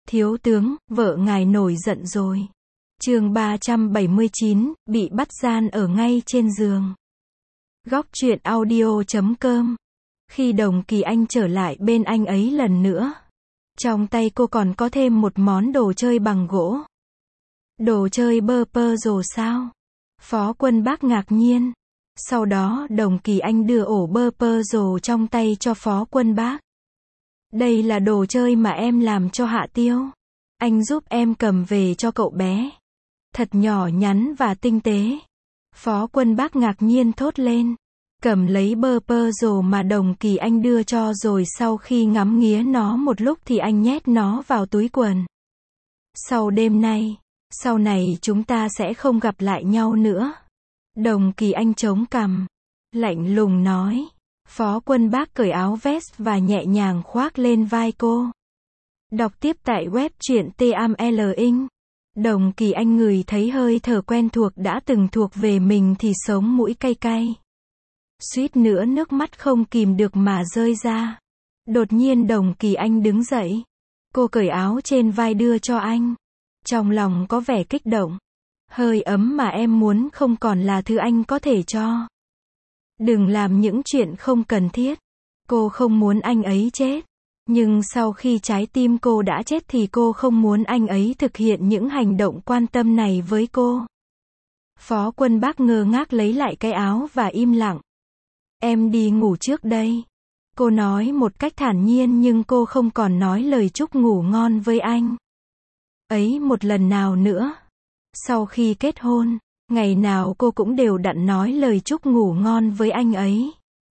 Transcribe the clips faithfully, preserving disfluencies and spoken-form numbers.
Thiếu tướng, vợ ngài nổi giận rồi. Chương ba trăm bảy mươi chín, bị bắt gian ở ngay trên giường. Góc truyện audio chấm com. Khi Đồng Kỳ Anh trở lại bên anh ấy lần nữa, trong tay cô còn có thêm một món đồ chơi bằng gỗ. Đồ chơi bơ pơ rồ sao? Phó Quân Bác ngạc nhiên. Sau đó Đồng Kỳ Anh đưa ổ bơ pơ rồ trong tay cho Phó Quân Bác. Đây là đồ chơi mà em làm cho Hạ Tiêu. Anh giúp em cầm về cho cậu bé. Thật nhỏ nhắn và tinh tế. Phó Quân Bác ngạc nhiên thốt lên. Cầm lấy bơ pơ rồ mà Đồng Kỳ Anh đưa cho, rồi sau khi ngắm nghía nó một lúc thì anh nhét nó vào túi quần. Sau đêm nay, sau này chúng ta sẽ không gặp lại nhau nữa. Đồng Kỳ Anh chống cằm, lạnh lùng nói. Phó Quân Bác cởi áo vest và nhẹ nhàng khoác lên vai cô. Đọc tiếp tại web truyện T A M L Inc. Đồng Kỳ Anh ngửi thấy hơi thở quen thuộc đã từng thuộc về mình thì sống mũi cay cay. Suýt nữa nước mắt không kìm được mà rơi ra. Đột nhiên Đồng Kỳ Anh đứng dậy. Cô cởi áo trên vai đưa cho anh. Trong lòng có vẻ kích động. Hơi ấm mà em muốn không còn là thứ anh có thể cho. Đừng làm những chuyện không cần thiết. Cô không muốn anh ấy chết. Nhưng sau khi trái tim cô đã chết thì cô không muốn anh ấy thực hiện những hành động quan tâm này với cô. Phó Quân Bác ngơ ngác lấy lại cái áo và im lặng. Em đi ngủ trước đây. Cô nói một cách thản nhiên, nhưng cô không còn nói lời chúc ngủ ngon với anh ấy một lần nào nữa. Sau khi kết hôn, ngày nào cô cũng đều đặn nói lời chúc ngủ ngon với anh ấy.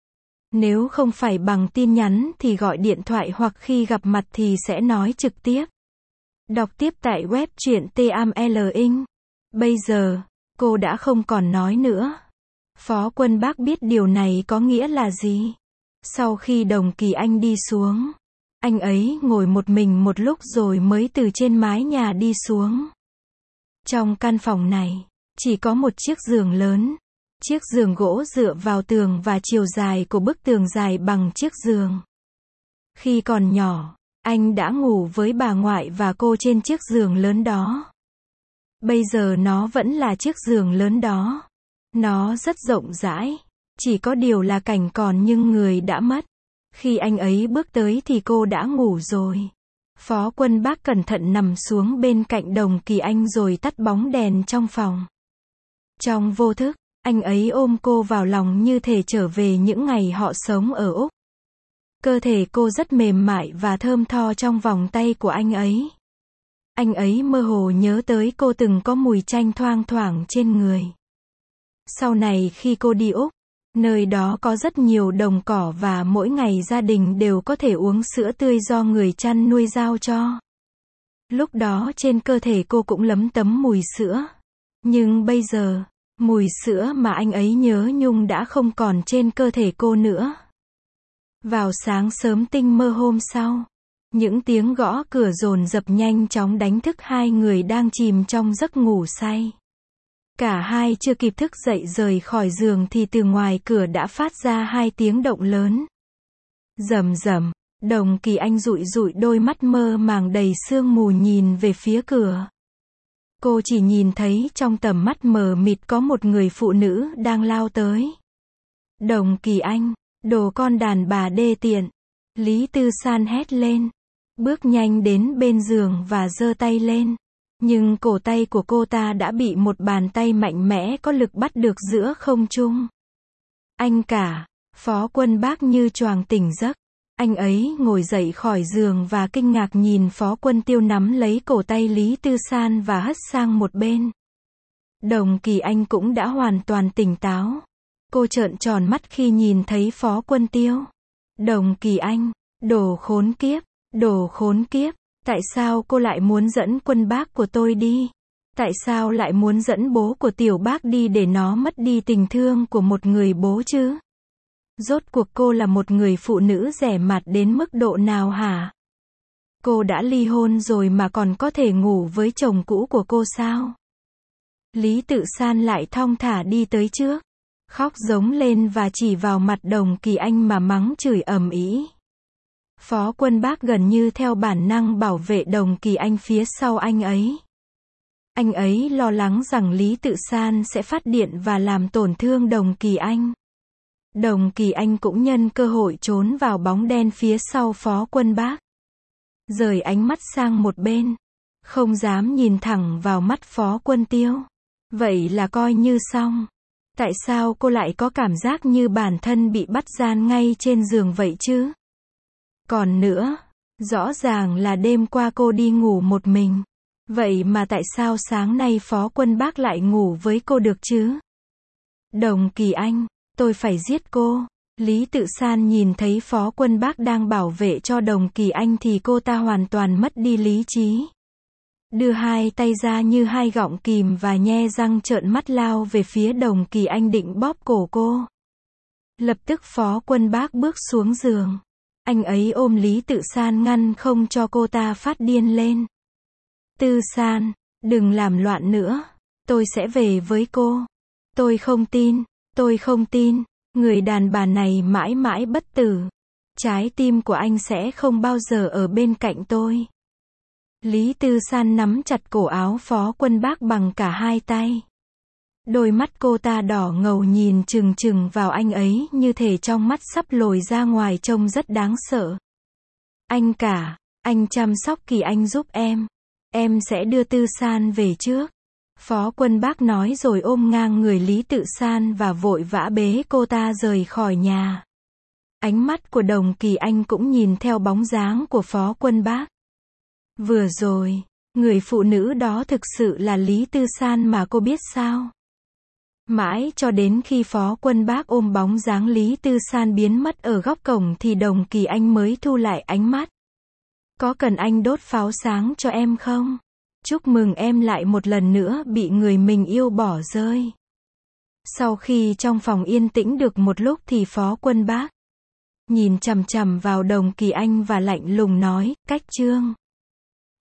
Nếu không phải bằng tin nhắn thì gọi điện thoại, hoặc khi gặp mặt thì sẽ nói trực tiếp. Đọc tiếp tại web truyện T A M L Inc. Bây giờ, cô đã không còn nói nữa. Phó Quân Bác biết điều này có nghĩa là gì. Sau khi Đồng Kỳ Anh đi xuống, anh ấy ngồi một mình một lúc rồi mới từ trên mái nhà đi xuống. Trong căn phòng này, chỉ có một chiếc giường lớn. Chiếc giường gỗ dựa vào tường và chiều dài của bức tường dài bằng chiếc giường. Khi còn nhỏ, anh đã ngủ với bà ngoại và cô trên chiếc giường lớn đó. Bây giờ nó vẫn là chiếc giường lớn đó. Nó rất rộng rãi. Chỉ có điều là cảnh còn nhưng người đã mất. Khi anh ấy bước tới thì cô đã ngủ rồi. Phó Quân Bác cẩn thận nằm xuống bên cạnh Đồng Kỳ Anh rồi tắt bóng đèn trong phòng. Trong vô thức, anh ấy ôm cô vào lòng như thể trở về những ngày họ sống ở Úc. Cơ thể cô rất mềm mại và thơm tho trong vòng tay của anh ấy. Anh ấy mơ hồ nhớ tới cô từng có mùi chanh thoang thoảng trên người. Sau này khi cô đi Úc, nơi đó có rất nhiều đồng cỏ và mỗi ngày gia đình đều có thể uống sữa tươi do người chăn nuôi giao cho. Lúc đó trên cơ thể cô cũng lấm tấm mùi sữa. Nhưng bây giờ, mùi sữa mà anh ấy nhớ nhung đã không còn trên cơ thể cô nữa. Vào sáng sớm tinh mơ hôm sau, những tiếng gõ cửa dồn dập nhanh chóng đánh thức hai người đang chìm trong giấc ngủ say. Cả hai chưa kịp thức dậy rời khỏi giường thì từ ngoài cửa đã phát ra hai tiếng động lớn. Rầm rầm. Đồng Kỳ Anh dụi dụi đôi mắt mơ màng đầy sương mù nhìn về phía cửa. Cô chỉ nhìn thấy trong tầm mắt mờ mịt có một người phụ nữ đang lao tới. Đồng Kỳ Anh, đồ con đàn bà đê tiện. Lý Tư San hét lên. Bước nhanh đến bên giường và giơ tay lên. Nhưng cổ tay của cô ta đã bị một bàn tay mạnh mẽ có lực bắt được giữa không trung. Anh cả, Phó Quân Bác như choàng tỉnh giấc. Anh ấy ngồi dậy khỏi giường và kinh ngạc nhìn Phó Quân Tiêu nắm lấy cổ tay Lý Tư San và hất sang một bên. Đồng Kỳ Anh cũng đã hoàn toàn tỉnh táo. Cô trợn tròn mắt khi nhìn thấy Phó Quân Tiêu. Đồng Kỳ Anh, đồ khốn kiếp, đồ khốn kiếp. Tại sao cô lại muốn dẫn Quân Bác của tôi đi? Tại sao lại muốn dẫn bố của Tiểu Bác đi để nó mất đi tình thương của một người bố chứ? Rốt cuộc cô là một người phụ nữ rẻ mạt đến mức độ nào hả? Cô đã ly hôn rồi mà còn có thể ngủ với chồng cũ của cô sao? Lý Tự San lại thong thả đi tới trước, khóc giống lên và chỉ vào mặt Đồng Kỳ Anh mà mắng chửi ầm ĩ. Phó Quân Bác gần như theo bản năng bảo vệ Đồng Kỳ Anh phía sau anh ấy. Anh ấy lo lắng rằng Lý Tự San sẽ phát điện và làm tổn thương Đồng Kỳ Anh. Đồng Kỳ Anh cũng nhân cơ hội trốn vào bóng đen phía sau Phó Quân Bác. Rời ánh mắt sang một bên. Không dám nhìn thẳng vào mắt Phó Quân Tiêu. Vậy là coi như xong. Tại sao cô lại có cảm giác như bản thân bị bắt gian ngay trên giường vậy chứ? Còn nữa, rõ ràng là đêm qua cô đi ngủ một mình. Vậy mà tại sao sáng nay Phó Quân Bác lại ngủ với cô được chứ? Đồng Kỳ Anh, tôi phải giết cô. Lý Tự San nhìn thấy Phó Quân Bác đang bảo vệ cho Đồng Kỳ Anh thì cô ta hoàn toàn mất đi lý trí. Đưa hai tay ra như hai gọng kìm và nhe răng trợn mắt lao về phía Đồng Kỳ Anh định bóp cổ cô. Lập tức Phó Quân Bác bước xuống giường. Anh ấy ôm Lý Tự San ngăn không cho cô ta phát điên lên. Tư San, đừng làm loạn nữa. Tôi sẽ về với cô. Tôi không tin, tôi không tin. Người đàn bà này mãi mãi bất tử. Trái tim của anh sẽ không bao giờ ở bên cạnh tôi. Lý Tư San nắm chặt cổ áo Phó Quân Bác bằng cả hai tay. Đôi mắt cô ta đỏ ngầu nhìn chừng chừng vào anh ấy như thể trong mắt sắp lồi ra ngoài trông rất đáng sợ. Anh cả, anh chăm sóc Kỳ Anh giúp em. Em sẽ đưa Tư San về trước. Phó Quân Bác nói rồi ôm ngang người Lý Tự San và vội vã bế cô ta rời khỏi nhà. Ánh mắt của Đồng Kỳ Anh cũng nhìn theo bóng dáng của Phó Quân Bác. Vừa rồi, người phụ nữ đó thực sự là Lý Tư San mà cô biết sao? Mãi cho đến khi Phó Quân Bác ôm bóng dáng Lý Tư San biến mất ở góc cổng thì Đồng Kỳ Anh mới thu lại ánh mắt. Có cần anh đốt pháo sáng cho em không? Chúc mừng em lại một lần nữa bị người mình yêu bỏ rơi. Sau khi trong phòng yên tĩnh được một lúc thì Phó Quân Bác nhìn chằm chằm vào Đồng Kỳ Anh và lạnh lùng nói, Cách Trương.